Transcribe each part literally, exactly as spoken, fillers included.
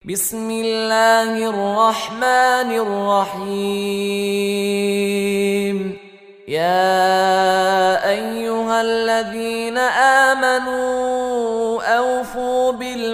بسم الله الرحمن الرحيم. يا أيها الذين آمنوا أوفوا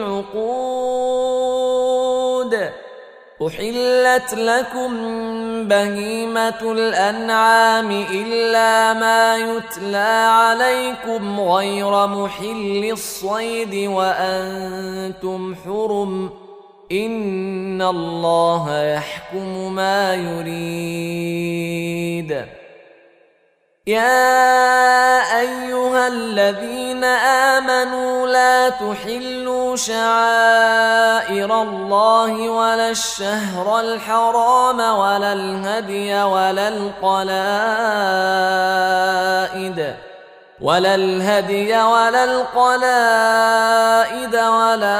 بالعقود. أحلت لكم بهيمة الأنعام إلا ما يتلى عليكم غير محل الصيد وأنتم حرم، إن الله يحكم ما يريد. يا أيها الذين آمنوا لا تحلوا شعائر الله ولا الشهر الحرام ولا الهدي ولا القلائد ولا الهدي ولا القلائد ولا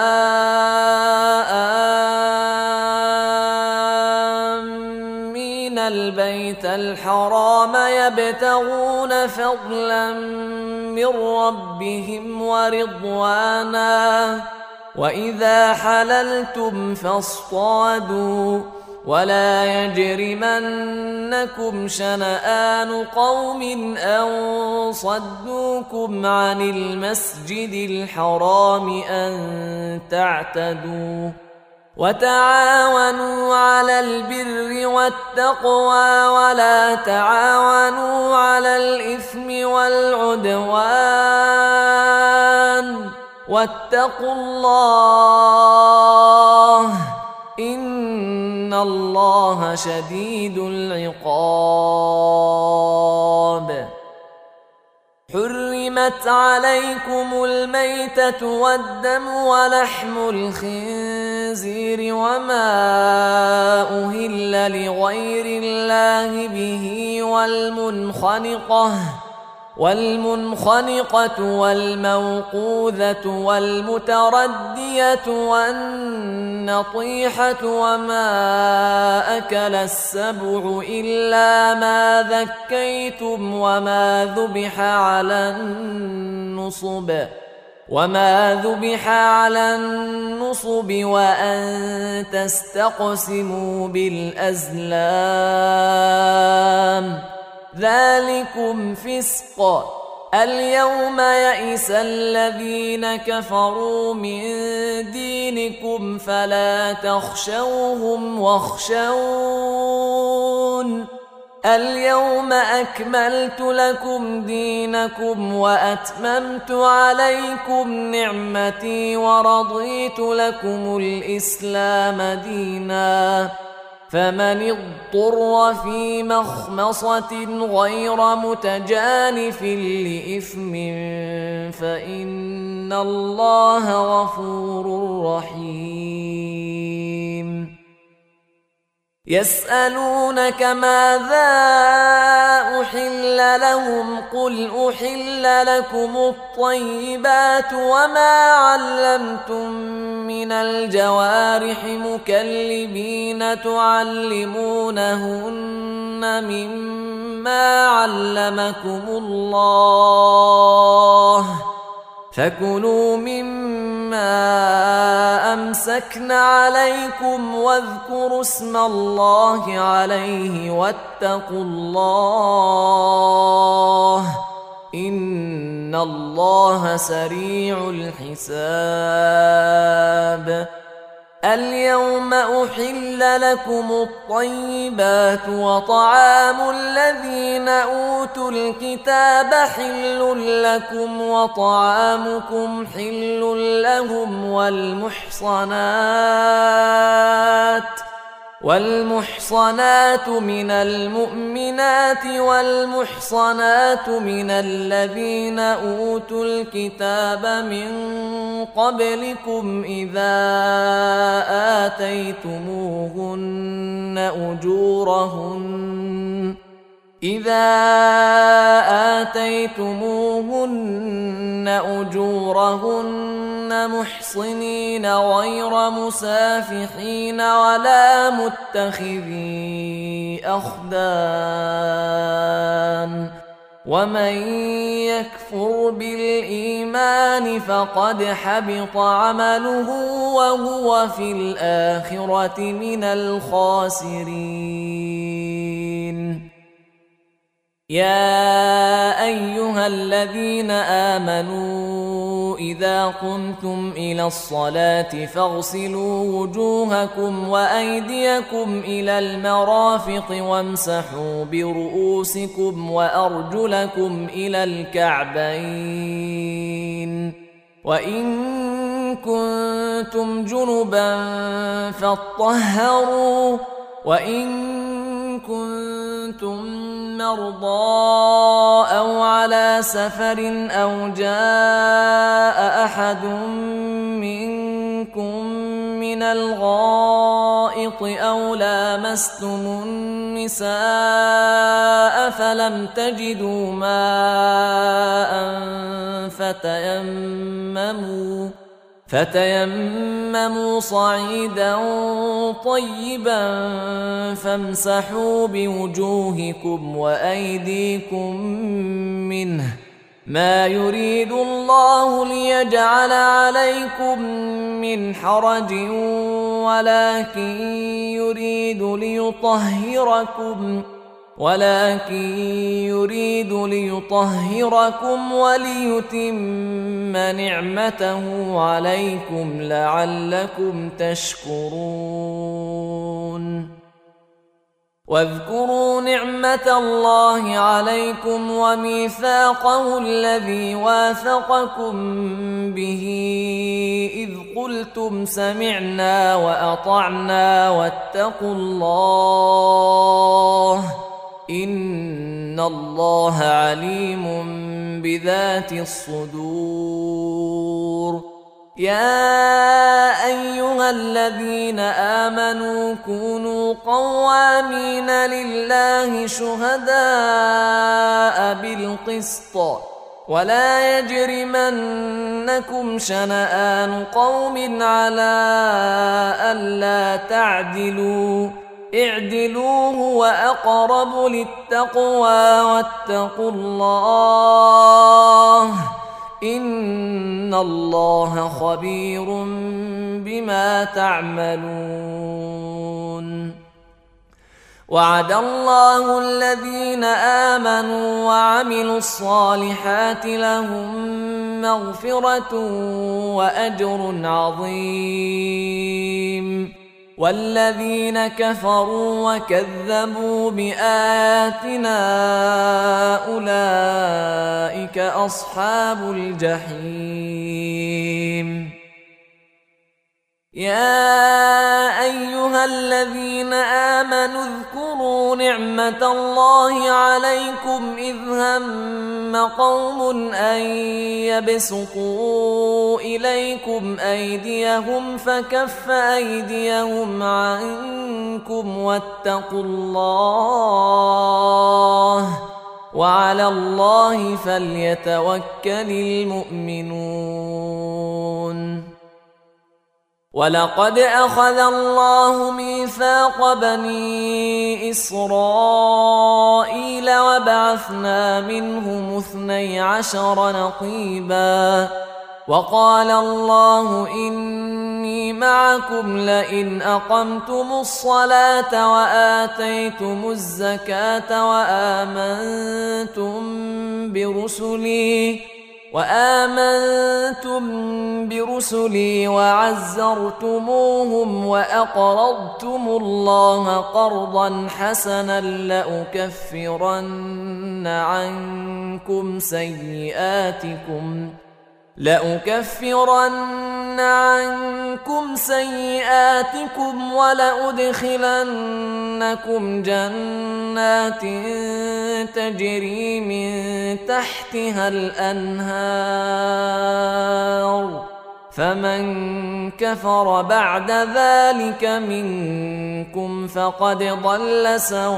آمين البيت الحرام يبتغون فضلا من ربهم ورضوانا، وإذا حللتم فاصطادوا، ولا يجرمنكم شنآن قوم أن صدوكم عن المسجد الحرام أن تعتدوا، وتعاونوا على البر والتقوى ولا تعاونوا على الإثم والعدوان، واتقوا الله إن الله شديد العقاب. حرمت عليكم الميتة والدم ولحم الخنزير وما أهل لغير الله به والمنخنقة والمنخنقة والموقوذة والمتردية والنطيحة وما أكل السبع إلا ما ذكيتم وما ذبح على النصب وما ذبح على النصب وأن تستقسموا بالأزلام، ذلكم فسق. اليوم يئس الذين كفروا من دينكم فلا تخشوهم واخشون. اليوم أكملت لكم دينكم وأتممت عليكم نعمتي ورضيت لكم الإسلام دينا، فمن اضطر في مخمصة غير متجانف لإثم فإن الله غفور رحيم. يسألونك ماذا أحل لهم قل أحل لكم الطيبات وما علمتم من الجوارح مكلبين تعلمونهن مما علمكم الله، فكلوا مما أمسكن عليكم واذكروا اسم الله عليه واتقوا الله إن الله سريع الحساب. اليوم أحل لكم الطيبات وطعام الذين أوتوا الكتاب حل لكم وطعامكم حل لهم والمحصنات والمحصنات من المؤمنات والمحصنات من الذين أوتوا الكتاب من قبلكم إذا آتيتموهن أجورهن إذا آتيتموهن أجورهن محصنين غير مسافحين ولا متخذي أخدان، ومن يكفر بالإيمان فقد حبط عمله وهو في الآخرة من الخاسرين. يا أيها الذين آمنوا إذا قمتم إلى الصلاة فاغسلوا وجوهكم وأيديكم إلى المرافق وامسحوا برؤوسكم وأرجلكم إلى الكعبين، وإن كنتم جنبا فاطهروا، وإن كنتم مرضى أو على سفر أو جاء أحد منكم من الغائط أو لامستم النساء فلم تجدوا ماء فتيمموا فتيمموا صعيدا طيبا فامسحوا بوجوهكم وأيديكم منه، ما يريد الله ليجعل عليكم من حرج ولكن يريد ليطهركم ولكن يريد ليطهركم وليتم نعمته عليكم لعلكم تشكرون. واذكروا نعمة الله عليكم وميثاقه الذي واثقكم به إذ قلتم سمعنا وأطعنا واتقوا الله إن الله عليم بذات الصدور. يا أيها الذين آمنوا كونوا قوامين لله شهداء بالقسط ولا يجرمنكم شنآن قوم على ألا تعدلوا اعدلوا هو أقرب للتقوى واتقوا الله إن الله خبير بما تعملون. وعد الله الذين آمنوا وعملوا الصالحات لهم مغفرة وأجر عظيم، والذين كفروا وكذبوا بآياتنا أولئك أصحاب الجحيم. يا أيها الذين آمنوا اذكروا نعمة الله عليكم إذ هم قوم أن يبسطوا إليكم أيديهم فكف أيديهم عنكم واتقوا الله وعلى الله فليتوكل المؤمنون. ولقد أخذ الله ميثاق بني إسرائيل وبعثنا منهم اثني عشر نقيبا وقال الله إني معكم لئن أقمتم الصلاة وآتيتم الزكاة وآمنتم برسلي وآمنتم برسلي وعزرتموهم وأقرضتم الله قرضا حسنا لأكفرن عنكم سيئاتكم لأكفرن عنكم سيئاتكم ولأدخلنكم جنات تجري من تحتها الأنهار فمن كفر بعد ذلك منكم فقد ضل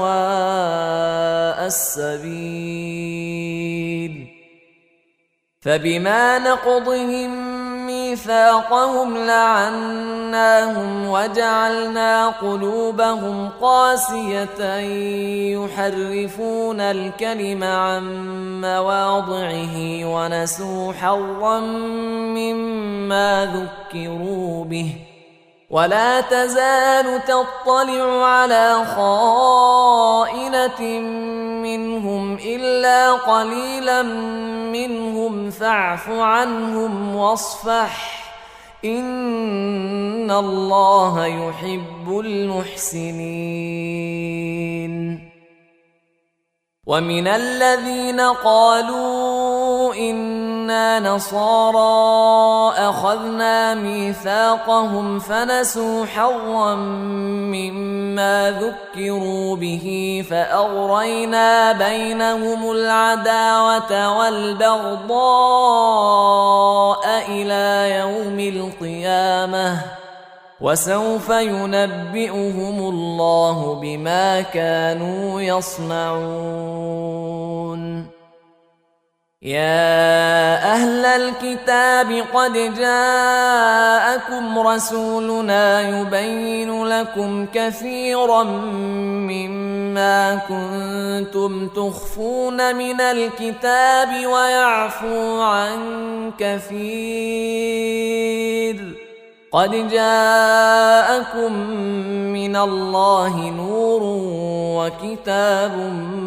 سواء السبيل. فبما نقضهم ميثاقهم لعناهم وجعلنا قلوبهم قاسية يحرفون الكلم عن مواضعه ونسوا حظا مما ذكروا به ولا تزال تطلع على خائنة منهم إلا قليلا منهم فاعف عنهم واصفح إن الله يحب المحسنين. ومن الذين قالوا إنا نصارى أخذنا ميثاقهم فنسوا حظا مما ذكروا به فأغرينا بينهم العداوة والبغضاء إلى يوم القيامة وسوف ينبئهم الله بما كانوا يصنعون. يا أهل الكتاب قد جاءكم رسولنا يبين لكم كثيرا مما كنتم تخفون من الكتاب ويعفو عن كثير قد جاءكم من الله نور وكتاب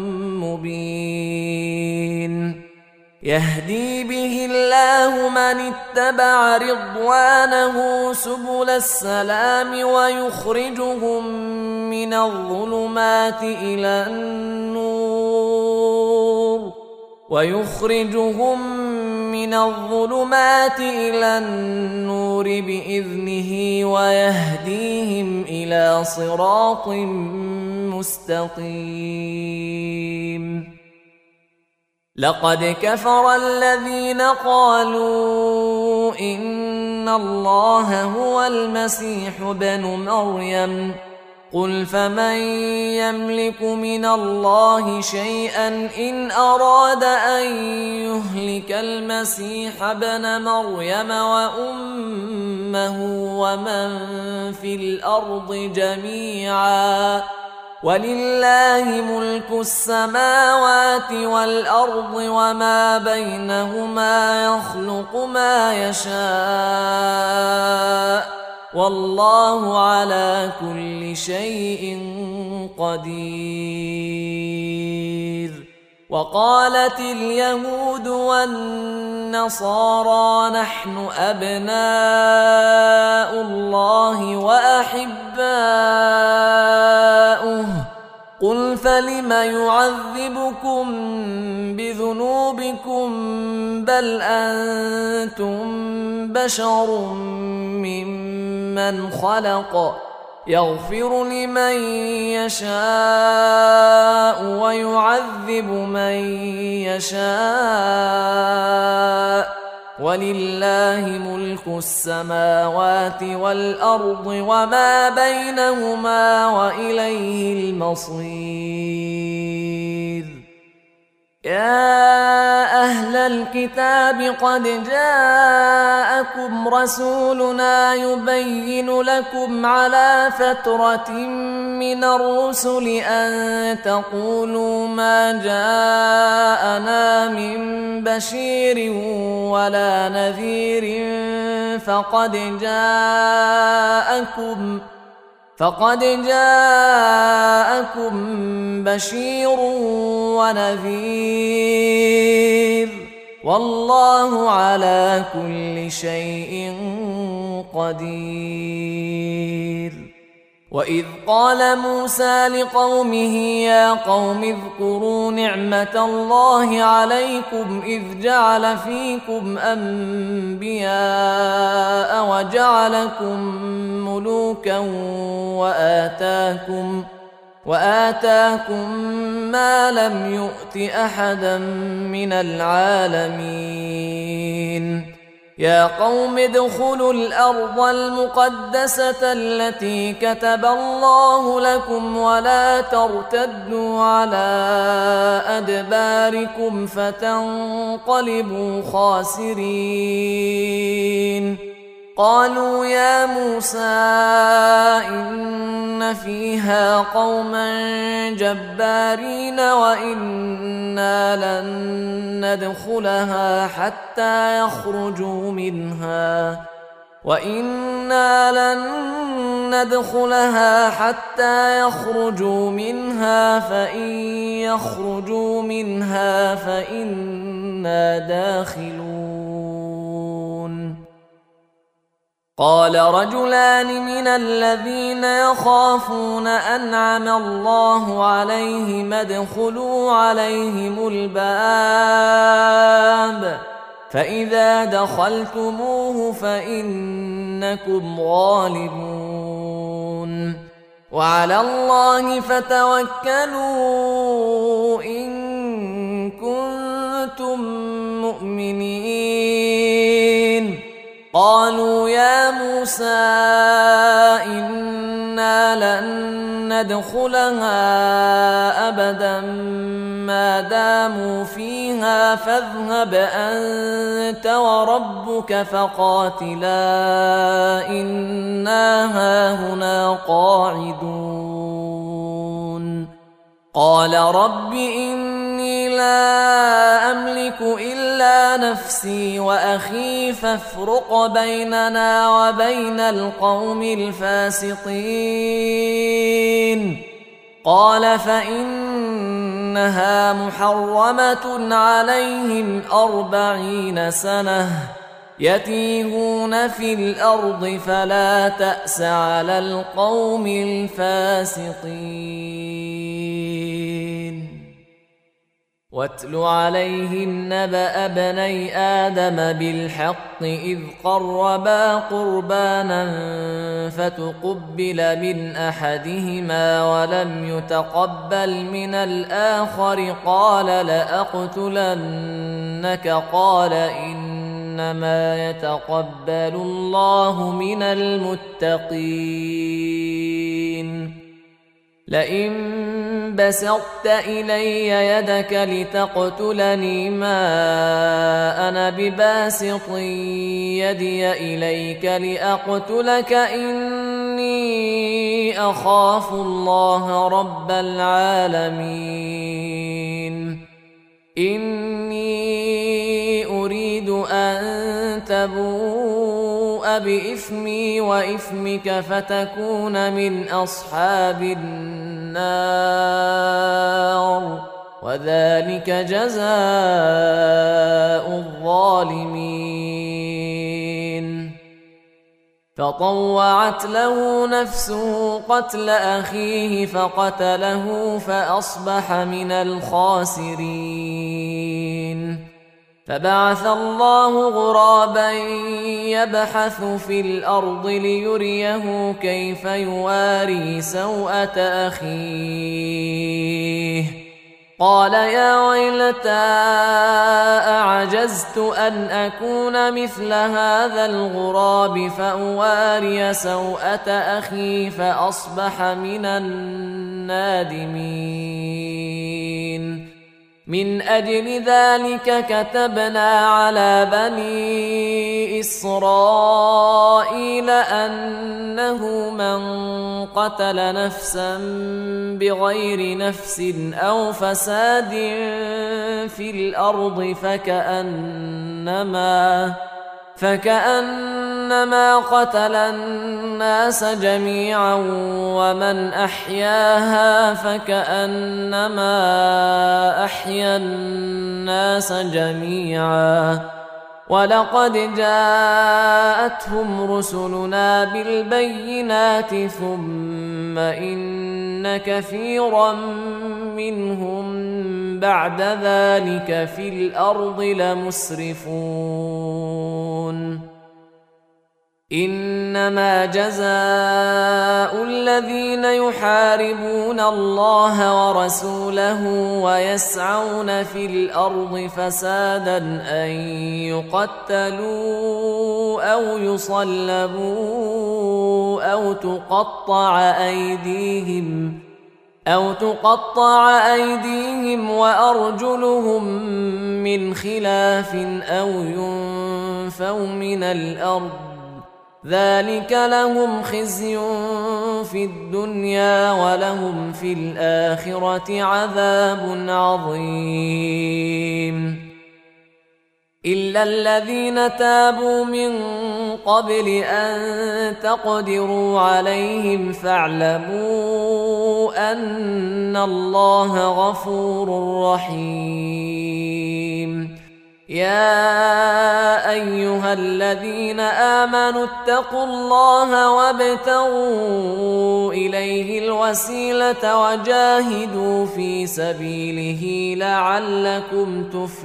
مبين يهدي به الله من اتبع رضوانه سبل السلام ويخرجهم من الظلمات إلى النور ويخرجهم من الظلمات إلى النور بإذنه ويهديهم إلى صراط مستقيم. لقد كفر الذين قالوا إن الله هو المسيح ابن مريم قل فمن يملك من الله شيئا إن أراد أن يهلك المسيح ابن مريم وأمه ومن في الأرض جميعا ولله ملك السماوات والأرض وما بينهما يخلق ما يشاء والله على كل شيء قدير. وقالت اليهود والنصارى نحن أبناء الله وأحباؤه قل فلم يعذبكم بذنوبكم بل أنتم بشر ممن خلق يغفر لمن يشاء ويعذب من يشاء ولله ملك السماوات والأرض وما بينهما وإليه المصير. يا أهل الكتاب قد جاءكم رسولنا يبين لكم على فترة من الرسل أن تقولوا ما جاءنا من بشير ولا نذير فقد جاءكم فقد جاءكم بشير ونذير والله على كل شيء قدير. وإذ قال موسى لقومه يا قوم اذكروا نعمة الله عليكم إذ جعل فيكم أنبياء وجعلكم ملوكا وآتاكم وآتاكم ما لم يؤت أحدا من العالمين. يا قوم ادخلوا الأرض المقدسة التي كتب الله لكم ولا ترتدوا على أدباركم فتنقلبوا خاسرين. قالوا يا موسى إن فيها قوما جبارين وإنا لن ندخلها حتى يخرجوا منها وإنا لن ندخلها حتى يخرجوا منها فإن يخرجوا منها فإنا داخلون. قال رجلان من الذين يخافون أنعم الله عليهم ادخلوا عليهم الباب فإذا دخلتموه فإنكم غالبون وعلى الله فتوكلوا إن كنتم مؤمنين. قالوا يا موسى إنا لن ندخلها أبدا ما داموا فيها فاذهب أنت وربك فقاتلا إنا هاهنا قاعدون. قال رب إني لا أملك إلا نفسي وأخي فافرق بيننا وبين القوم الفاسقين. قال فإنها محرمة عليهم أربعين سنة يتيهون في الأرض فلا تأس على القوم الفاسقين. واتل عليهم نبأ ابني آدم بالحق إذ قربا قربانا فتقبل من أحدهما ولم يتقبل من الآخر قال لأقتلنك قال إنما يتقبل الله من المتقين. لئن بسطت إلي يدك لتقتلني ما أنا بباسط يدي إليك لأقتلك إني أخاف الله رب العالمين. إني أريد أن تبوء بإثمي وإثمك فتكون من أصحاب النار وذلك جزاء الظالمين. فطوعت له نفسه قتل أخيه فقتله فأصبح من الخاسرين. فبعث الله غرابا يبحث في الأرض ليريه كيف يواري سوءة أخيه. قال يا ويلتى أعجزت أن أكون مثل هذا الغراب فأواري سوءة أخي فأصبح من النادمين. من أجل ذلك كتبنا على بني إسرائيل أنه من قتل نفسا بغير نفس أو فساد في الأرض فكأنما فكأنما قتل الناس جميعا ومن أحياها فكأنما أحيا الناس جميعا. ولقد جاءتهم رسلنا بالبينات ثم إن كثيرا منهم بعد ذلك في الأرض لمسرفون. إنما جزاء الذين يحاربون الله ورسوله ويسعون في الأرض فسادا أن يقتلوا أو يصلبوا أو تقطع أيديهم أو تقطع أيديهم وأرجلهم من خلاف أو ينفوا من الأرض ذلك لهم خزي في الدنيا ولهم في الآخرة عذاب عظيم إلا الذين تابوا من قبل أن تقدروا عليهم فاعلموا أن الله غفور رحيم يا أيها الذين آمنوا اتقوا الله وابتغوا إليه الوسيلة وجاهدوا في سبيله لعلكم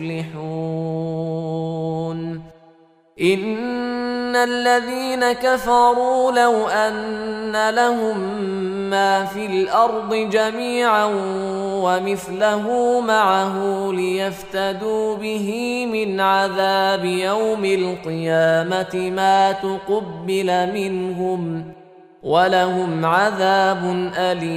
تفلحون إن الذين كفروا لو أن لهم ما في الأرض جميعا ومثله معه ليفتدوا به من عذاب يوم القيامة ما تقبل منهم ولهم عذاب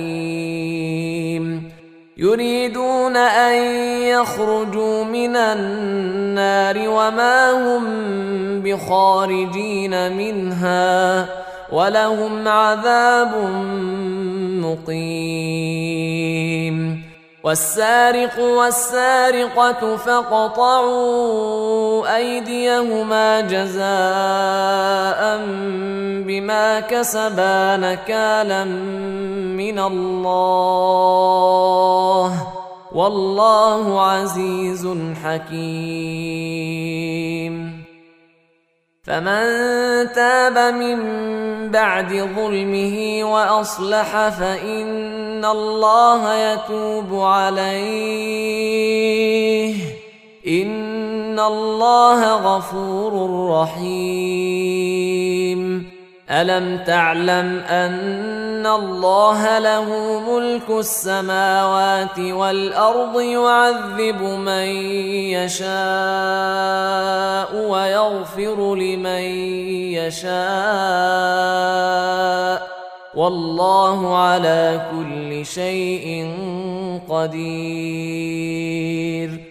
أليم يريدون أن يخرجوا من النار وما هم بخارجين منها ولهم عذاب مقيم والسارق والسارقة فاقطعوا أيديهما جزاء بما كسبا نكالا من الله والله عزيز حكيم فمن تاب من بعد ظلمه وأصلح فإن الله يتوب عليه إن الله غفور رحيم ألم تعلم أن الله له ملك السماوات والأرض يعذب من يشاء ويغفر لمن يشاء والله على كل شيء قدير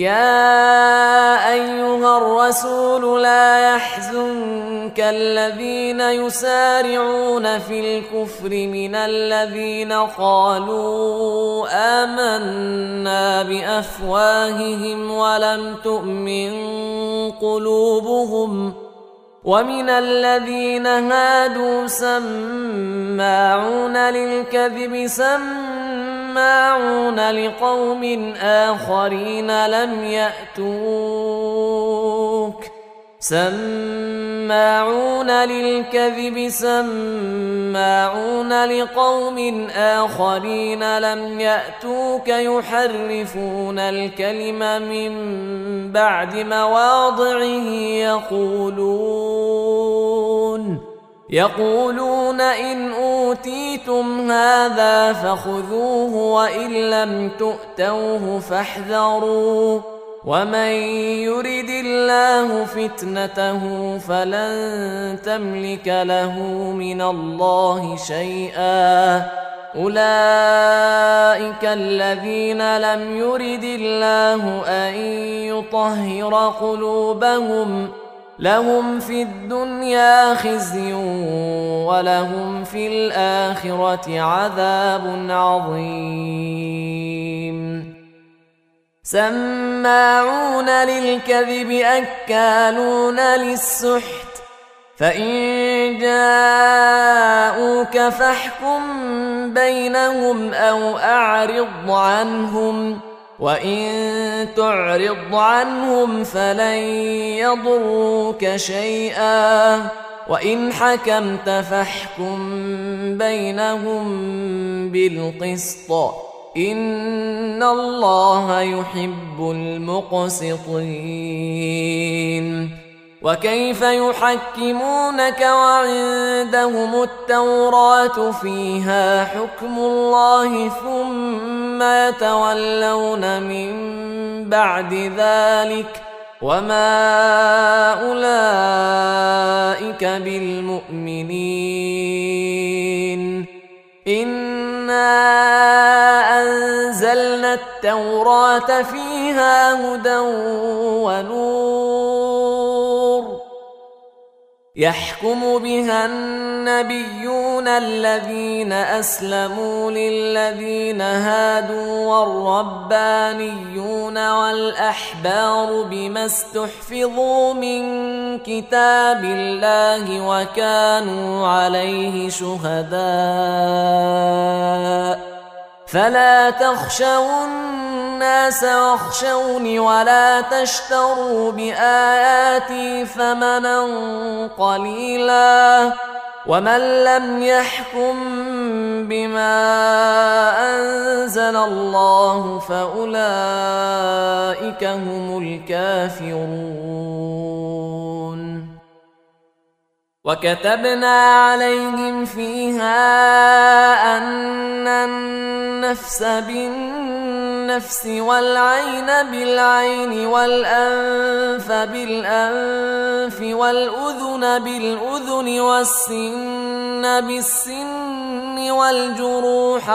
يا أيها الرسول لا يحزنك الذين يسارعون في الكفر من الذين قالوا آمنا بأفواههم ولم تؤمن قلوبهم ومن الذين هادوا سماعون للكذب سماعون لقوم آخرين لم يأتوك سماعون للكذب سماعون لقوم آخرين لم يأتوك يحرفون الكلم من بعد مواضعه يقولون يقولون إن أوتيتم هذا فخذوه وإن لم تؤتوه فاحذروا ومن يرد الله فتنته فلن تملك له من الله شيئا أولئك الذين لم يرد الله أن يطهر قلوبهم لهم في الدنيا خزي ولهم في الآخرة عذاب عظيم سماعون للكذب أكالون للسحت فإن جاءوك فاحكم بينهم أو أعرض عنهم وإن تعرض عنهم فلن يضروك شيئا وإن حكمت فاحكم بينهم بالقسط إن الله يحب المقسطين وكيف يحكمونك وعندهم التوراة فيها حكم الله ثم يتولون من بعد ذلك وما أولئك بالمؤمنين إنا أنزلنا التوراة فيها هدى ونور يحكم بها النبيون الذين أسلموا للذين هادوا والربانيون والأحبار بما استحفظوا من كتاب الله وكانوا عليه شهداء فلا تخشوا الناس واخشوني ولا تشتروا بآياتي ثمنا قليلا ومن لم يحكم بما أنزل الله فأولئك هم الكافرون. وكتبنا عليهم فيها أن النفس بالنفس والعين بالعين والأنف بالأنف والأذن بالأذن والسن بالسن والجروح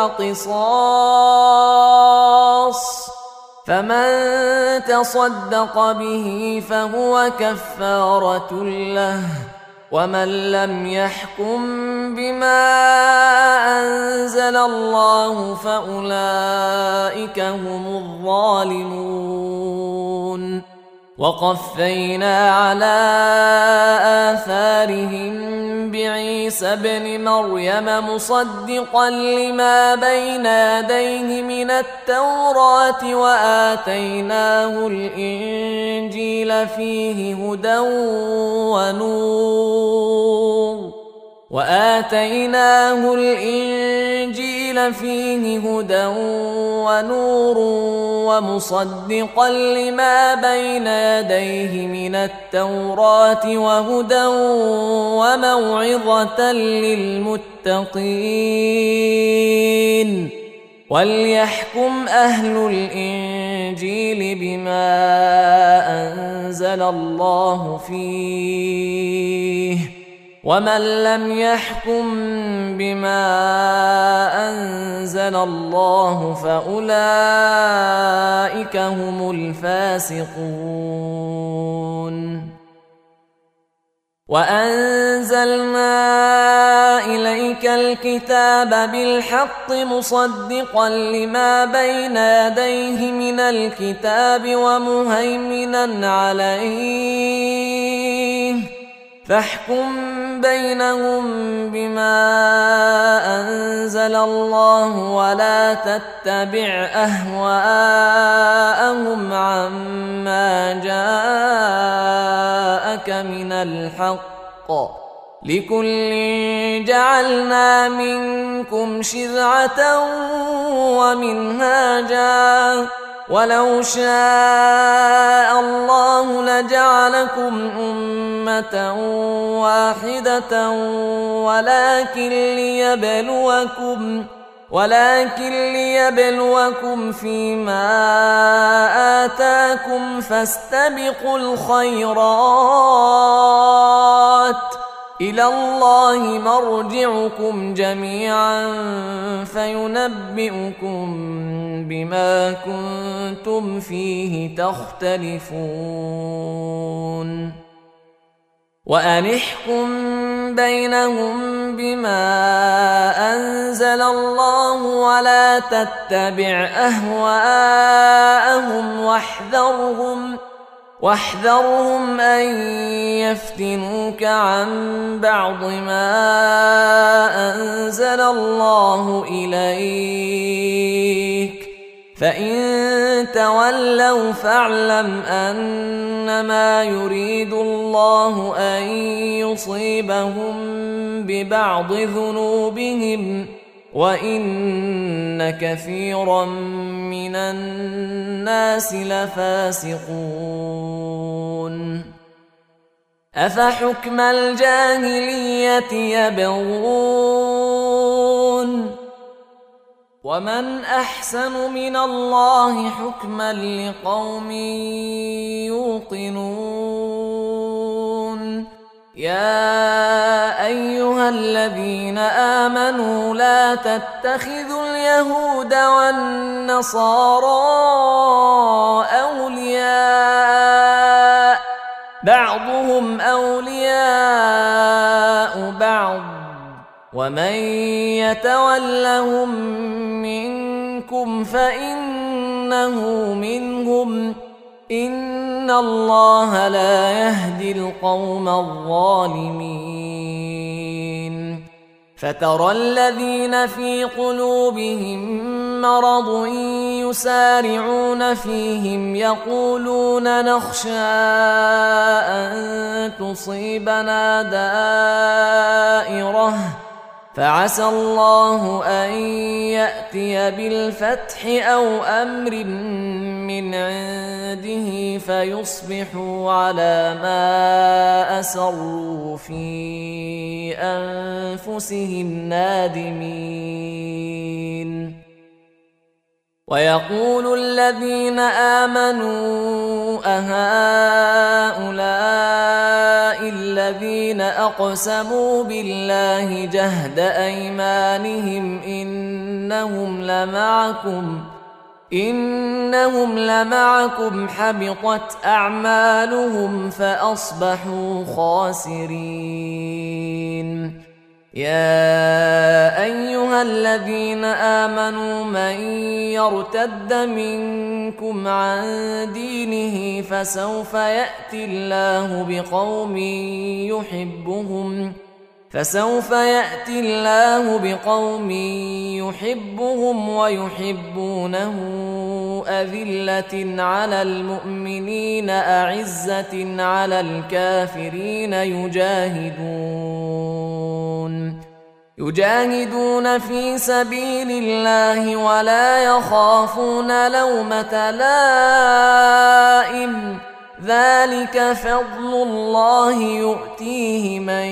قصاص فمن تصدق به فهو كفارة له ومن لم يحكم بما أنزل الله فأولئك هم الظالمون. وقفينا على آثارهم بعيسى ابن مريم مصدقا لما بين يديه من التوراة وآتيناه الإنجيل فيه هدى ونور وآتيناه الإنجيل فيه هدى ونور ومصدقا لما بين يديه من التوراة وهدى وموعظة للمتقين. وليحكم أهل الإنجيل بما أنزل الله فيه ومن لم يحكم بما أنزل الله فأولئك هم الفاسقون. وأنزلنا إليك الكتاب بالحق مصدقا لما بين يديه من الكتاب ومهيمنا عليه فاحكم بينهم بما أنزل الله ولا تتبع أهواءهم عما جاءك من الحق لكل جعلنا منكم شرعة ومنهاجا ولو شاء الله لجعلكم أمة واحدة ولكن ليبلوكم ولكن ليبلوكم فيما آتاكم فاستبقوا الخيرات إلى الله مرجعكم جميعا فينبئكم بما كنتم فيه تختلفون. وأن احكم بينهم بما أنزل الله ولا تتبع أهواءهم واحذرهم واحذرهم أن يفتنوك عن بعض ما أنزل الله إليك فإن تولوا فاعلم أنما يريد الله أن يصيبهم ببعض ذنوبهم وإن كثيرا من الناس لفاسقون. أفحكم الجاهلية يبغون ومن أحسن من الله حكما لقوم يوقنون. يا أيها الذين آمنوا لا تتخذوا اليهود والنصارى أولياء بعضهم أولياء بعض ومن يتولهم منكم فإنه منهم إن الله لا يهدي القوم الظالمين فترى الذين في قلوبهم مرض يسارعون فيهم يقولون نخشى أن تصيبنا دائرة فعسى الله أن يأتي بالفتح أو أمر من عنده فيصبحوا على ما أسروا في أنفسهم نادمين ويقول الذين آمنوا أهؤلاء الذين أقسموا بالله جهد أيمانهم إنهم لمعكم إنهم لمعكم حبطت أعمالهم فأصبحوا خاسرين يا أيها الذين آمنوا من يرتد منكم عن دينه فسوف يأتي الله بقوم يحبهم فسوف يأتي الله بقوم يحبهم ويحبونه أذلة على المؤمنين أعزة على الكافرين يجاهدون يجاهدون في سبيل الله ولا يخافون لومة لائم ذلك فضل الله يؤتيه من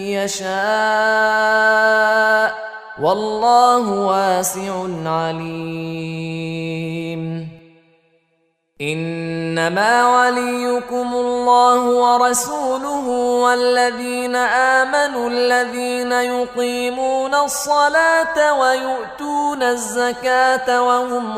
يشاء والله واسع عليم إنما وليكم الله ورسوله والذين آمنوا الذين يقيمون الصلاة ويؤتون الزكاة وهم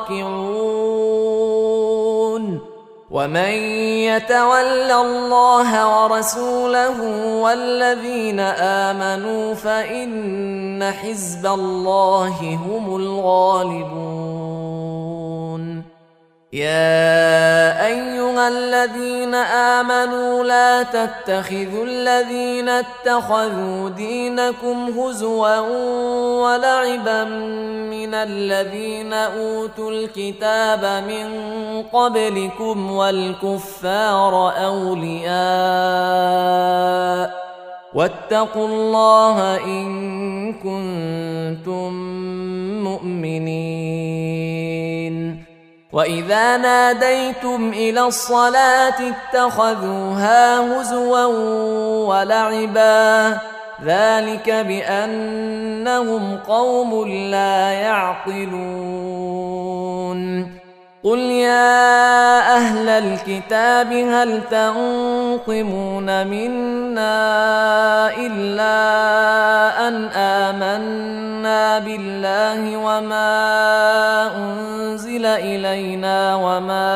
راكعون ومن يتول الله ورسوله والذين آمنوا فإن حزب الله هم الغالبون يا أيها الذين آمنوا لا تتخذوا الذين اتخذوا دينكم هزوا ولعبا من الذين أوتوا الكتاب من قبلكم والكفار أولياء واتقوا الله إن كنتم مؤمنين وإذا ناديتم إلى الصلاة اتخذوها هزوا ولعبا ذلك بأنهم قوم لا يعقلون قل يا أهل الكتاب هل تنقمون منا إلا أن آمنا بالله وما أنزل إلينا وما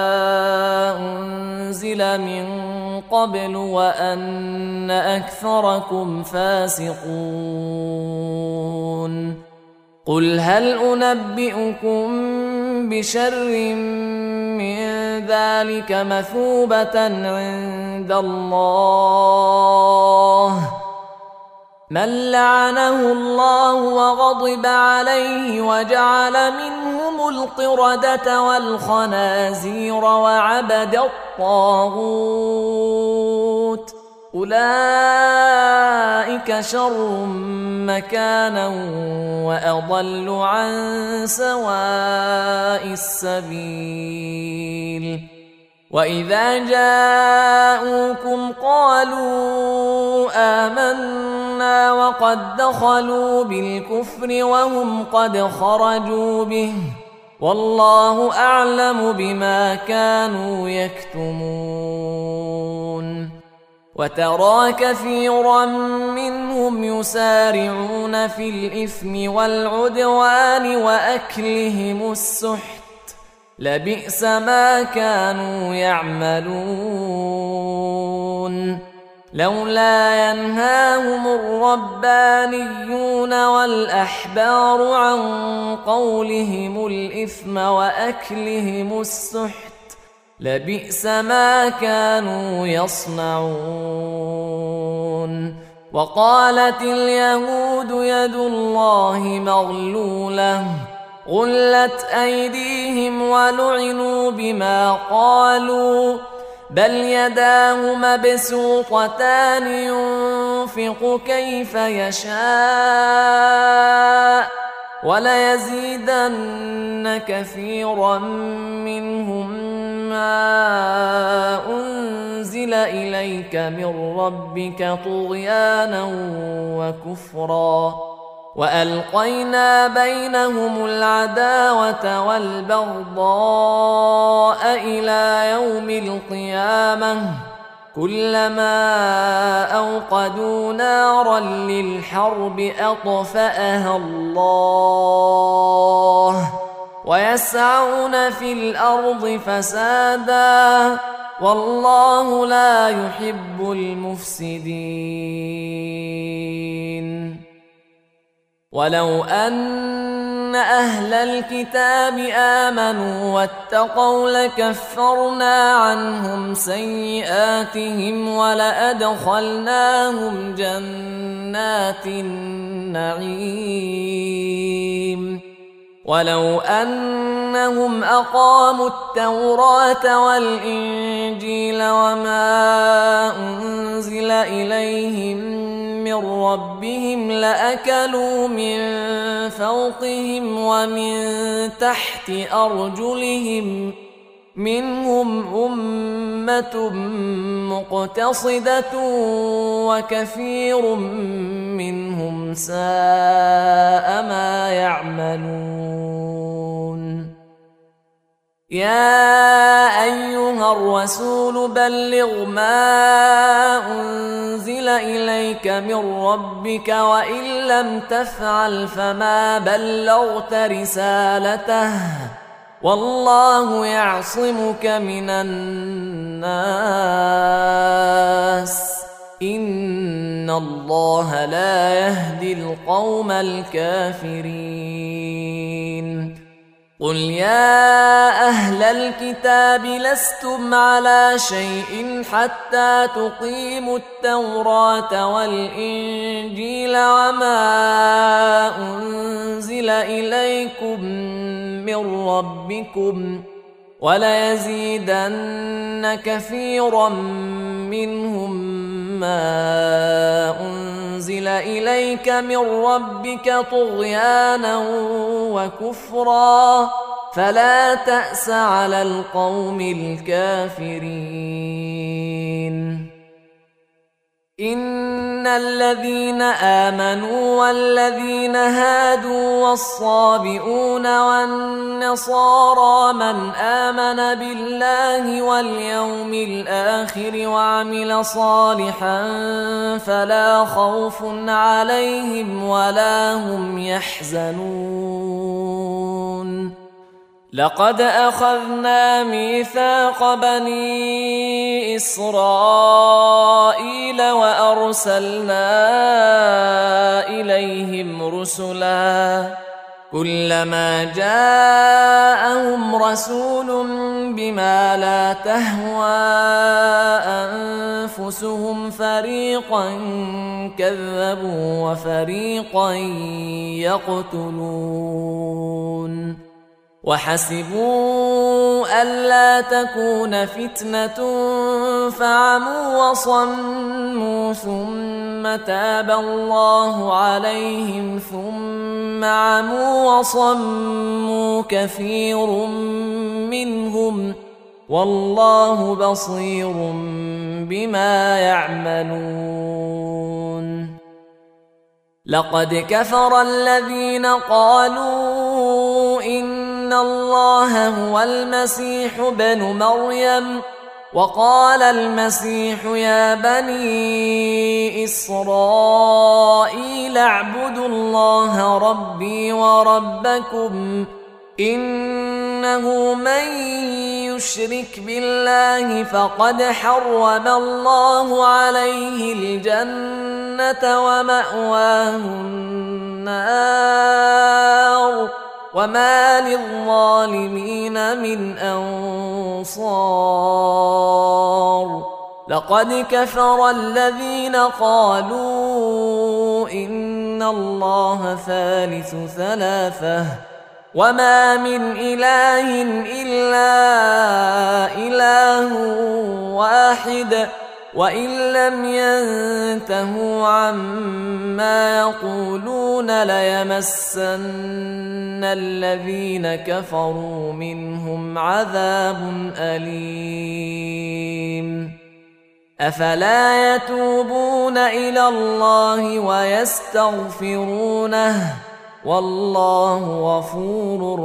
أنزل من قبل وأن أكثركم فاسقون قل هل أنبئكم بشر من ذلك مثوبة عند الله من لعنه الله وغضب عليه وجعل منهم القردة والخنازير وعبد الطاغوت أولئك شر مكانا وأضل عن سواء السبيل وإذا جاءوكم قالوا آمنا وقد دخلوا بالكفر وهم قد خرجوا به والله أعلم بما كانوا يكتمون وترى كثيرا منهم يسارعون في الإثم والعدوان وأكلهم السحت لبئس ما كانوا يعملون لولا ينهاهم الربانيون والأحبار عن قولهم الإثم وأكلهم السحت لبئس ما كانوا يصنعون وقالت اليهود يد الله مغلولة غلت أيديهم ولعنوا بما قالوا بل يداه مبسوطتان ينفق كيف يشاء وليزيدن كثيرا منهم ما أنزل إليك من ربك طغيانا وكفرا وألقينا بينهم العداوة والبغضاء إلى يوم القيامة كلما أوقدوا نارا للحرب أطفأها الله ويسعون في الأرض فسادا والله لا يحب المفسدين ولو أن أهل الكتاب آمنوا واتقوا لكفرنا عنهم سيئاتهم ولأدخلناهم جنات النعيم ولو أنهم أقاموا التوراة والإنجيل وما أنزل إليهم من ربهم لأكلوا من فوقهم ومن تحت أرجلهم منهم أمة مقتصدة وكثير منهم ساء ما يعملون يا أيها الرسول بلغ ما أنزل إليك من ربك وإن لم تفعل فما بلغت رسالته والله يعصمك من الناس إن الله لا يهدي القوم الكافرين قل يا أهل الكتاب لستم على شيء حتى تقيموا التوراة والإنجيل وما أنزل إليكم من ربكم وليزيدن كثيرا منهم ما أنزل إليك من ربك طغيانا وكفرا فلا تأس على القوم الكافرين إن الذين آمنوا والذين هادوا والصابئون والنصارى من آمن بالله واليوم الآخر وعمل صالحا فلا خوف عليهم ولا هم يحزنون لقد أخذنا ميثاق بني إسرائيل وأرسلنا إليهم رسلا كلما جاءهم رسول بما لا تهوى أنفسهم فريقا كذبوا وفريقا يقتلون وحسبوا ألا تكون فتنة فعموا وصموا ثم تاب الله عليهم ثم عموا وصموا كثير منهم والله بصير بما يعملون لقد كفر الذين قالوا إن إن الله هو المسيح ابن مريم وقال المسيح يا بني إسرائيل اعبدوا الله ربي وربكم إن إنه من يشرك بالله فقد حرم الله عليه الجنة ومأواه النار وما للظالمين من أنصار. لقد كفر الذين قالوا إن الله ثالث ثلاثة وما من إله إلا إله واحد وإن لم ينتهوا عما يقولون ليمسن الذين كفروا منهم عذاب أليم. أفلا يتوبون إلى الله ويستغفرونه والله غفور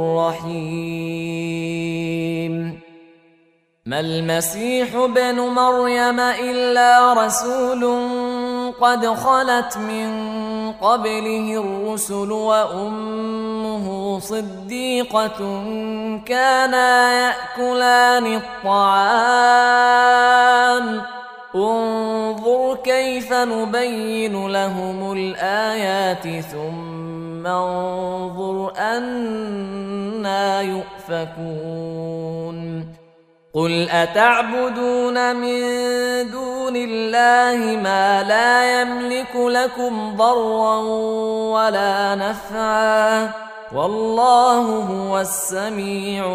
رحيم. ما المسيح ابن مريم إلا رسول قد خلت من قبله الرسل وأمه صديقة كانا يأكلان الطعام انظر كيف نبين لهم الآيات ثم انظر أنى يؤفكون. قل أتعبدون من دون الله ما لا يملك لكم ضرا ولا نفعا والله هو السميع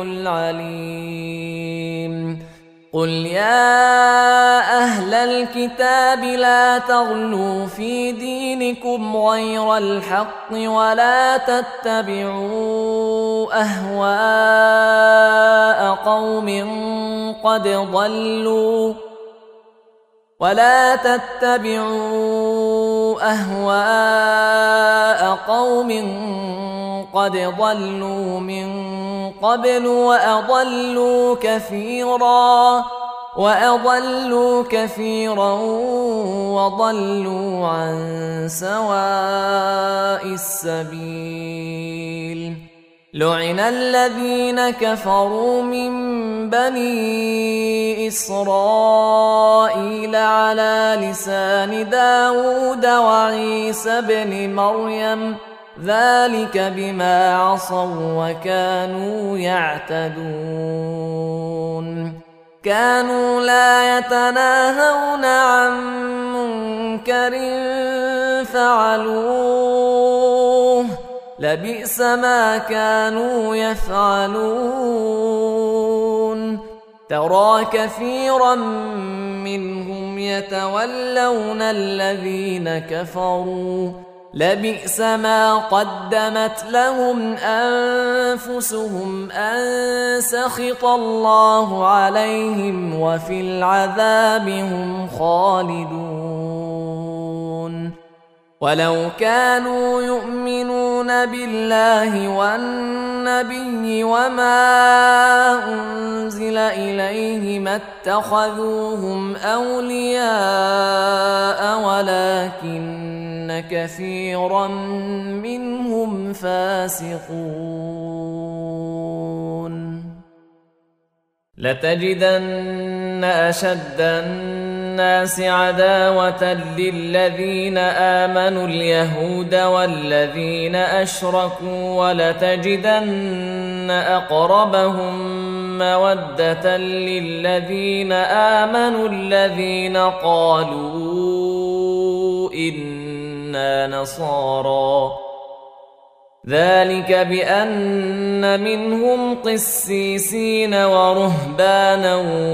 العليم. قل يا أهل الكتاب لا تغلوا في دينكم غير الحق ولا تتبعوا أهواء قوم قد ضلوا ولا تتبعوا أهواء قوم قد ضلوا من قبل وأضلوا كثيرا وأضلوا كثيرا وضلوا عن سواء السبيل. لعن الذين كفروا من بني إسرائيل على لسان داود وعيسى بن مريم ذلك بما عصوا وكانوا يعتدون. كانوا لا يتناهون عن منكر فعلوه لبئس ما كانوا يفعلون. ترى كثيرا منهم يتولون الذين كفروا لبئس ما قدمت لهم أنفسهم أن سخط الله عليهم وفي العذاب هم خالدون. ولو كانوا يؤمنون بالله والنبي وما أنزل إليه ما اتخذوهم أولياء ولكن كثيرا منهم فاسقون. لتجدن أشد الناس عداوة للذين آمنوا اليهود والذين أشركوا ولتجدن أقربهم مودة للذين آمنوا الذين قالوا إنا نصارى ذلك بأن منهم قسيسين ورهبانا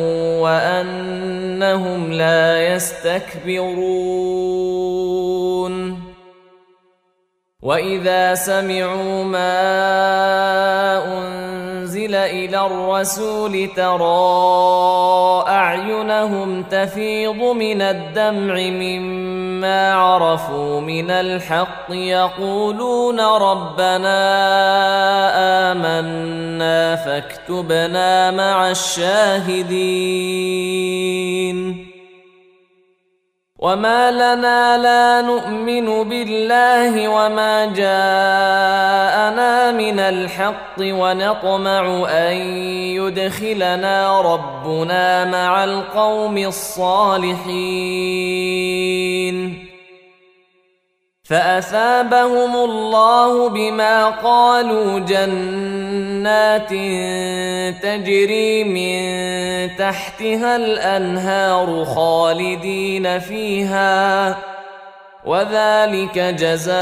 وأنهم لا يستكبرون. وإذا سمعوا ما أنزل إلى الرسول ترى أعينهم تفيض من الدمع مما عرفوا من الحق يقولون ربنا آمنا فاكتبنا مع الشاهدين. وما لنا لا نؤمن بالله وما جاءنا من الحق ونطمع أن يدخلنا ربنا مع القوم الصالحين فأثابهم الله بما قالوا جنات تجري من تحتها الأنهار خالدين فيها وذلك جزاء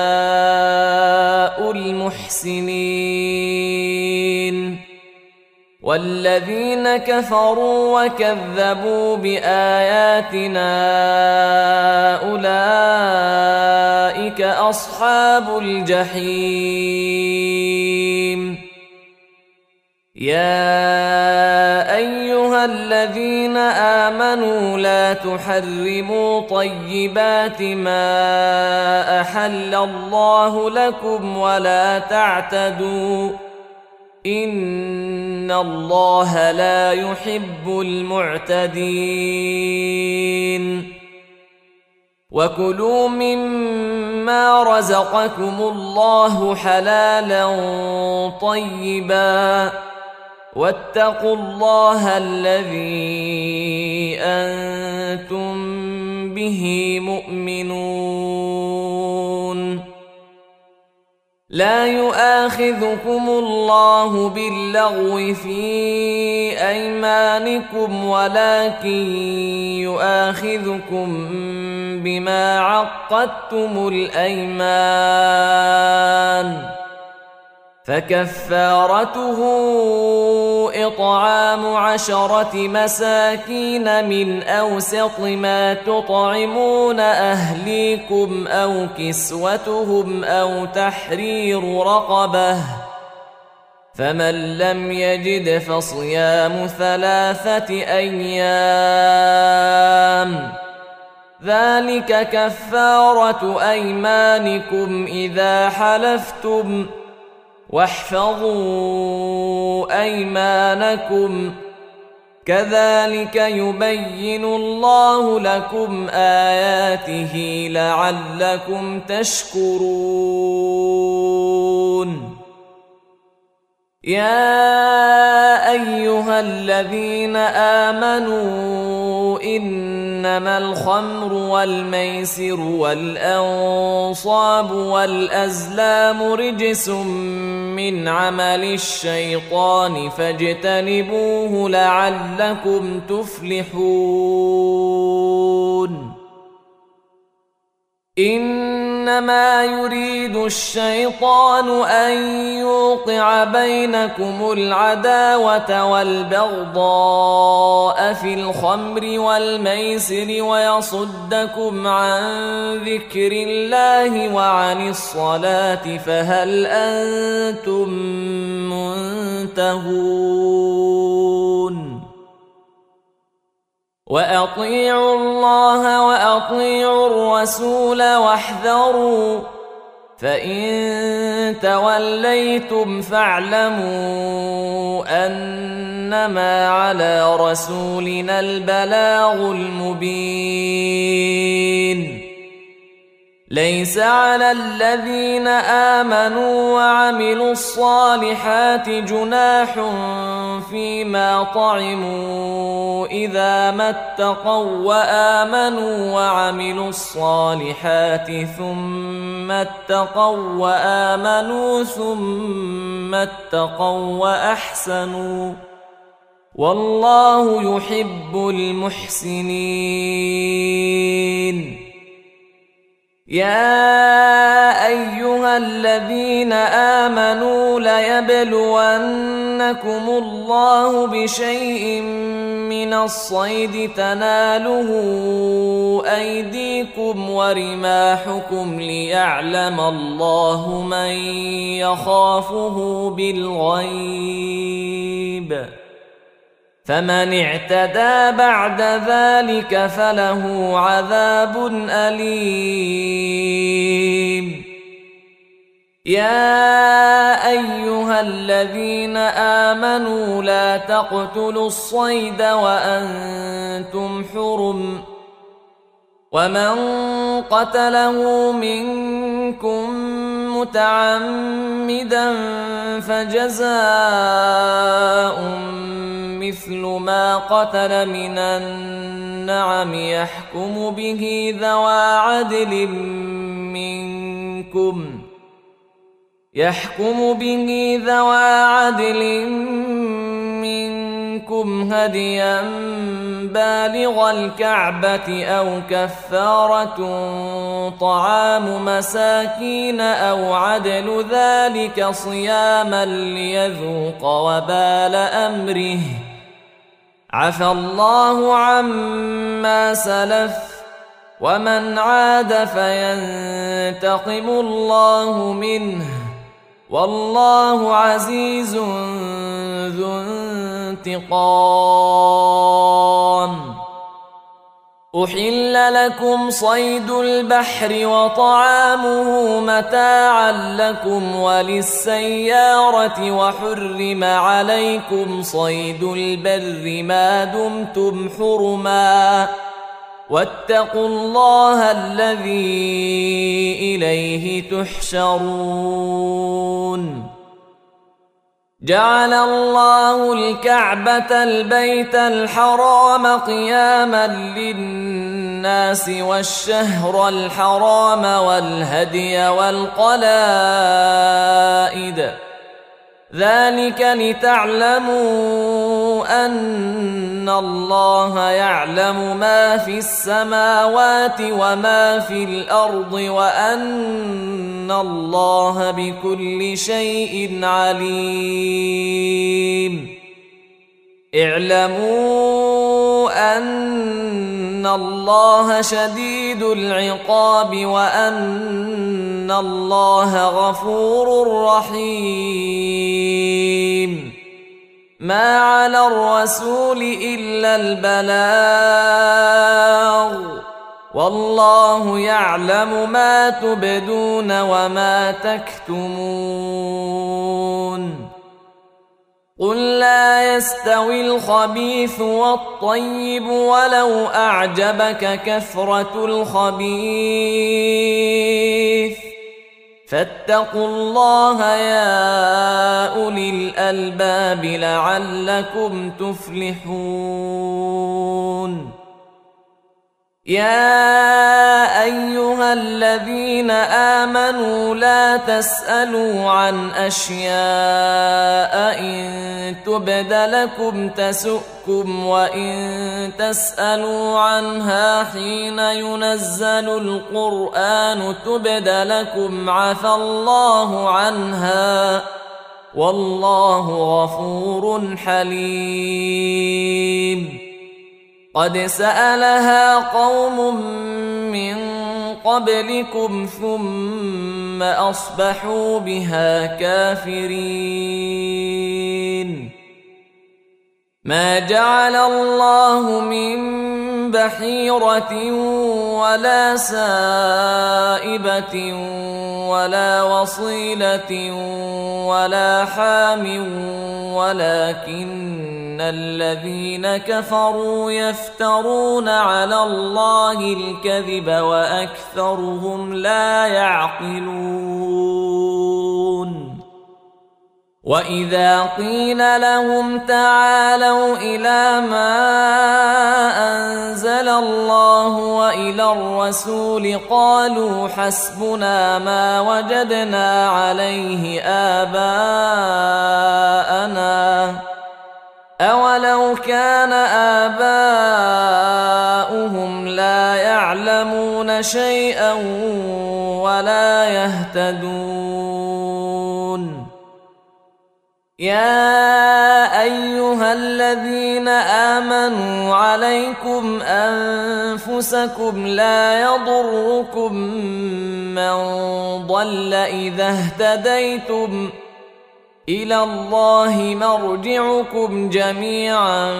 المحسنين والذين كفروا وكذبوا بآياتنا أولئك أصحاب الجحيم يا أيها الذين آمنوا لا تحرموا طيبات ما أحل الله لكم ولا تعتدوا إن الله لا يحب المعتدين وكلوا مما رزقكم الله حلالا طيبا واتقوا الله الذي أنتم به مؤمنون لا يؤاخذكم الله باللغو في أيمانكم ولكن يؤاخذكم بما عقدتم الأيمان فكفارته إطعام عشرة مساكين من أوسط ما تطعمون أهليكم أو كسوتهم أو تحرير رقبة فمن لم يجد فصيام ثلاثة أيام ذلك كفارة أيمانكم إذا حلفتم واحفظوا أيمانكم كذلك يبين الله لكم آياته لعلكم تشكرون يا أيها الذين آمنوا إنما الخمر والميسر والأنصاب والأزلام رجس من عمل الشيطان فاجتنبوه لعلكم تفلحون إنما يريد الشيطان أن يوقع بينكم العداوة والبغضاء في الخمر والميسر ويصدكم عن ذكر الله وعن الصلاة فهل أنتم منتهون وأطيعوا الله وأطيعوا الرسول واحذروا فإن توليتم فاعلموا أنما على رسولنا البلاغ المبين ليس على الذين آمنوا وعملوا الصالحات جناح فيما طعموا إذا ما اتقوا وآمنوا وعملوا الصالحات ثم اتقوا وآمنوا ثم اتقوا وأحسنوا والله يحب المحسنين يا أيها الذين آمنوا ليبلونكم الله بشيء من الصيد تناله أيديكم ورماحكم ليعلم الله من يخافه بالغيب فمن اعتدى بعد ذلك فله عذاب أليم يا أيها الذين آمنوا لا تقتلوا الصيد وأنتم حرم ومن قتله منكم متعمدا فجزاء مثل ما قتل من النعم يحكم به ذوى عدل منكم يحكم به ذوى عدل منكم هديا بالغ الكعبة أو كفارة طعام مساكين أو عدل ذلك صياما ليذوق وبال أمره عفى الله عما سلف ومن عاد فينتقم الله منه والله عزيز ذو انتقام. أحل لكم صيد البحر وطعامه متاعا لكم وللسيارة وحرم عليكم صيد البر ما دمتم حرما واتقوا الله الذي إليه تحشرون. جعل الله الكعبة البيت الحرام قياما للناس والشهر الحرام والهدي والقلائد ذلك لتعلموا أن الله يعلم ما في السماوات وما في الأرض وأن الله بكل شيء عليم. اعلموا أن الله شديد العقاب وأن الله غفور رحيم. ما على الرسول إلا البلاغ والله يعلم ما تبدون وما تكتمون. قل لا يستوي الخبيث والطيب ولو أعجبك كثرة الخبيث فاتقوا الله يا أولي الألباب لعلكم تفلحون. يا أيها الذين آمنوا لا تسألوا عن أشياء إن تبد لكم تسؤكم وإن تسألوا عنها حين ينزل القرآن تبد لكم عفى الله عنها والله غفور حليم. قد سألها قوم من قبلكم ثم أصبحوا بها كافرين. ما جعل الله من بحيرة ولا سائبة ولا وصيلة ولا حام ولكن الذين كفروا يفترون على الله الكذب وأكثرهم لا يعقلون. وإذا قيل لهم تعالوا إلى ما أنزل الله وإلى الرسول قالوا حسبنا ما وجدنا عليه آباءنا أولو كان آباؤهم لا يعلمون شيئا ولا يهتدون. يا أيها الذين آمنوا عليكم أنفسكم لا يضركم من ضل إذا اهتديتم إلى الله مرجعكم جميعا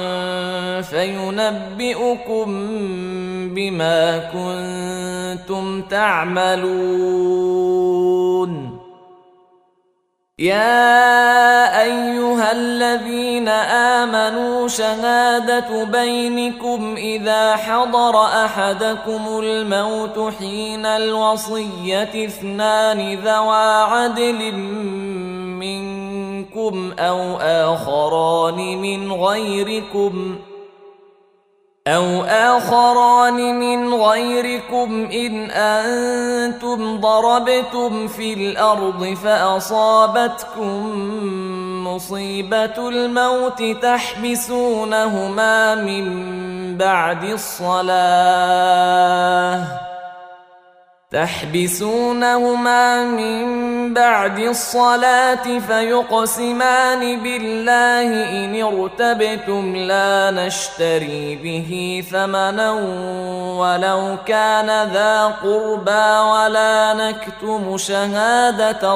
فينبئكم بما كنتم تعملون. يا أيها أيها الذين آمنوا شهادة بينكم إذا حضر أحدكم الموت حين الوصية اثنان ذوى عدل منكم أو آخران من غيركم أو آخران من غيركم إن أنتم ضربتم في الأرض فأصابتكم مصيبة الموت تحبسونهما من بعد الصلاة تحبسونهما من بعد الصلاة فيقسمان بالله إن ارتبتم لا نشتري به ثمنا ولو كان ذا قربى ولا نكتم شهادة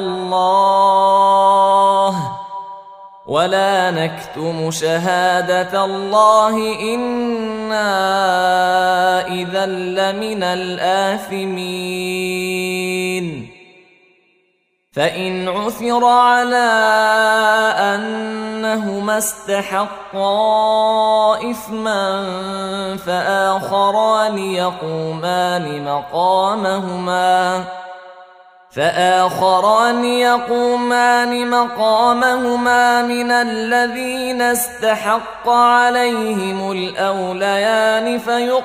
الله ولا نكتم شهادة الله إنا إذا لمن الآثمين فإن عثر على أنهما استحقا إثما فآخران يقومان مقامهما فآخران يقومان مقامهما من الذين استحق عليهم الأوليان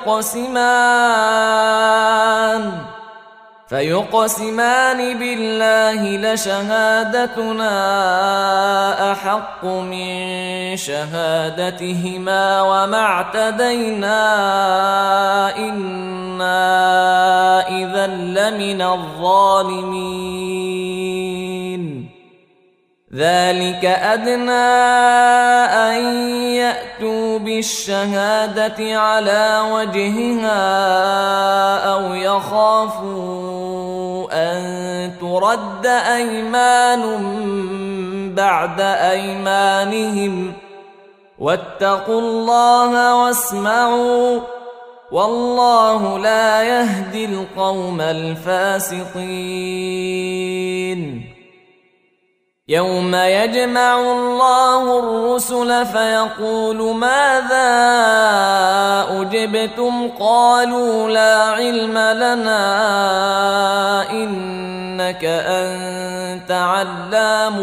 فيقسمان فيقسمان بالله لشهادتنا أحق من شهادتهما وما اعتدينا إنا إذا لمن الظالمين ذلك أدنى أن يأتوا بالشهادة على وجهها أو يخافوا أن ترد أيمان بعد أيمانهم واتقوا الله واسمعوا والله لا يهدي القوم الفاسقين يوم يجمع الله الرسل فيقول ماذا أجبتم قالوا لا علم لنا إنك أنت علام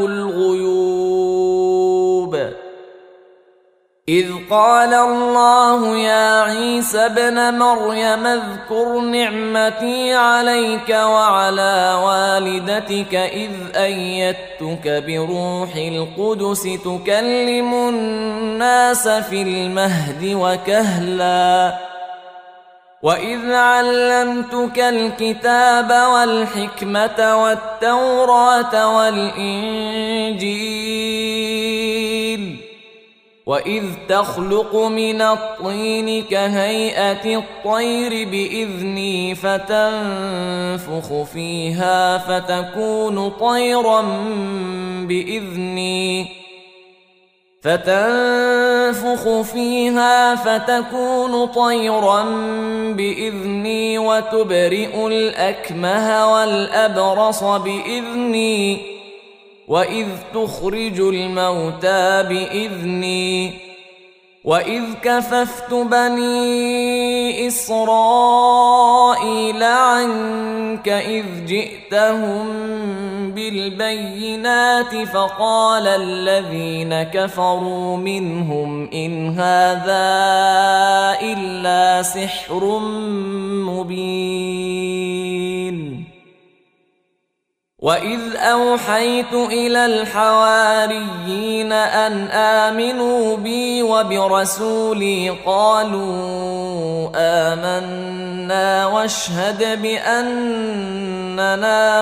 الغيوب إذ قال الله يا عيسى ابن مريم اذكر نعمتي عليك وعلى والدتك إذ أيدتك بروح القدس تكلم الناس في المهد وكهلا وإذ علمتك الكتاب والحكمة والتوراة والإنجيل وإذ تخلق من الطين كهيئة الطير بإذني فتنفخ فيها فتكون طيرا بإذني فتنفخ فيها فتكون طيرا بإذني وتبرئ الأكمه والأبرص بإذني وإذ تخرج الموتى بإذني وإذ كففت بني إسرائيل عنك إذ جئتهم بالبينات فقال الذين كفروا منهم إن هذا إلا سحر مبين وإذ أوحيت إلى الحواريين أن آمنوا بي وبرسولي قالوا آمنا واشهد بأننا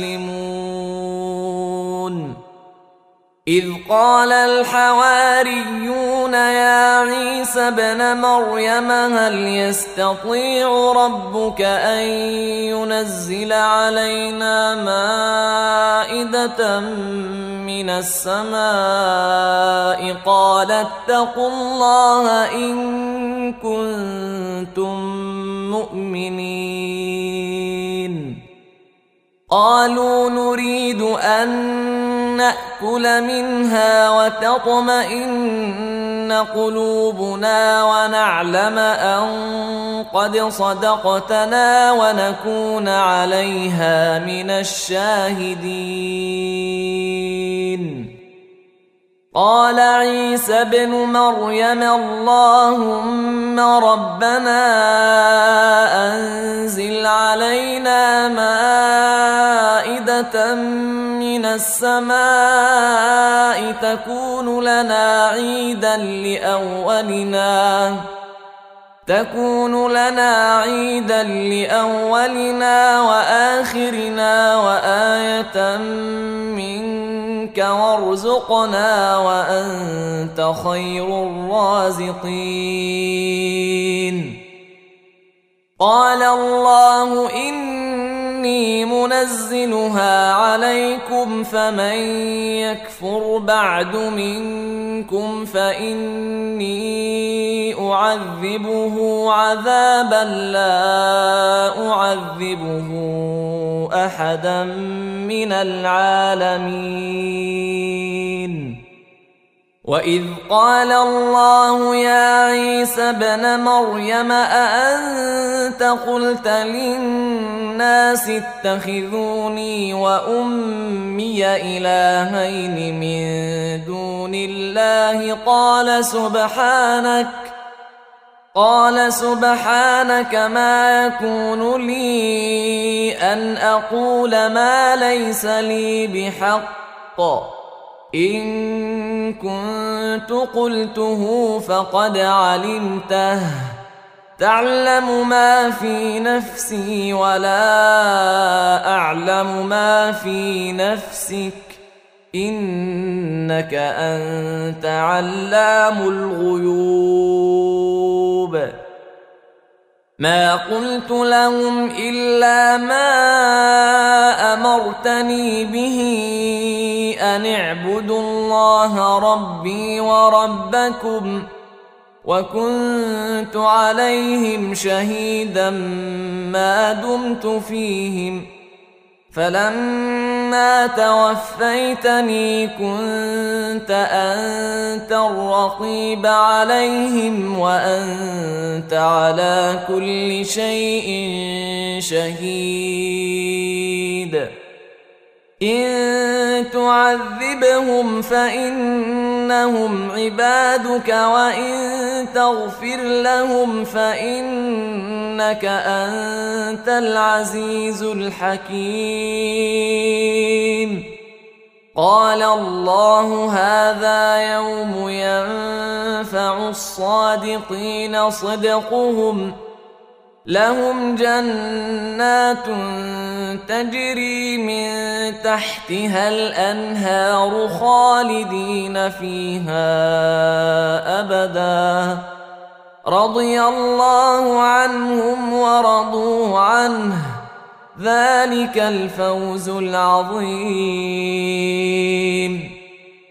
مسلمون إذ قال الحواريون يا عيسى ابن مريم هل يستطيع ربك أن ينزل علينا مائدة من السماء قال اتقوا الله إن كنتم مؤمنين قالوا نريد أن نأكل منها وتطمئن قلوبنا ونعلم أن قد صدقتنا ونكون عليها من الشاهدين. قال عيسى ابن مريم اللهم ربنا أنزل علينا مائدة من السماء تكون لنا عيدا لأولنا تكون لنا عيدا لأولنا وآخرنا وآية منك وارزقنا وأنت خير الرازقين. قال الله إني منزلها عليكم فمن يكفر بعد منكم فإني أعذبه عذابا لا أعذبه أحدا من العالمين. وإذ قال الله يا عيسى ابن مريم أأنت قلت للناس اتخذوني وأمي إلهين من دون الله قال سبحانك قال سبحانك ما يكون لي أن أقول ما ليس لي بحق إن كنت قلته فقد علمته تعلم ما في نفسي ولا أعلم ما في نفسك إنك أنت علام الغيوب. ما قلت لهم إلا ما أمرتني به أن اعبدوا الله ربي وربكم وكنت عليهم شهيدا ما دمت فيهم فلما توفيتني كنت أنت الرقيب عليهم وأنت على كل شيء شهيد. إن تعذبهم فإنهم عبادك وإن تغفر لهم فإنك أنت العزيز الحكيم. قال الله هذا يوم ينفع الصادقين صدقهم لهم جنات تجري من تحتها الأنهار خالدين فيها أبدا رضي الله عنهم ورضوا عنه ذلك الفوز العظيم.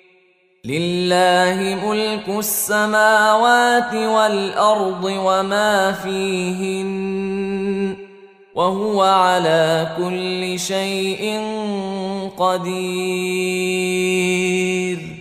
لله ملك السماوات والأرض وما فيهن وهو على كل شيء قدير.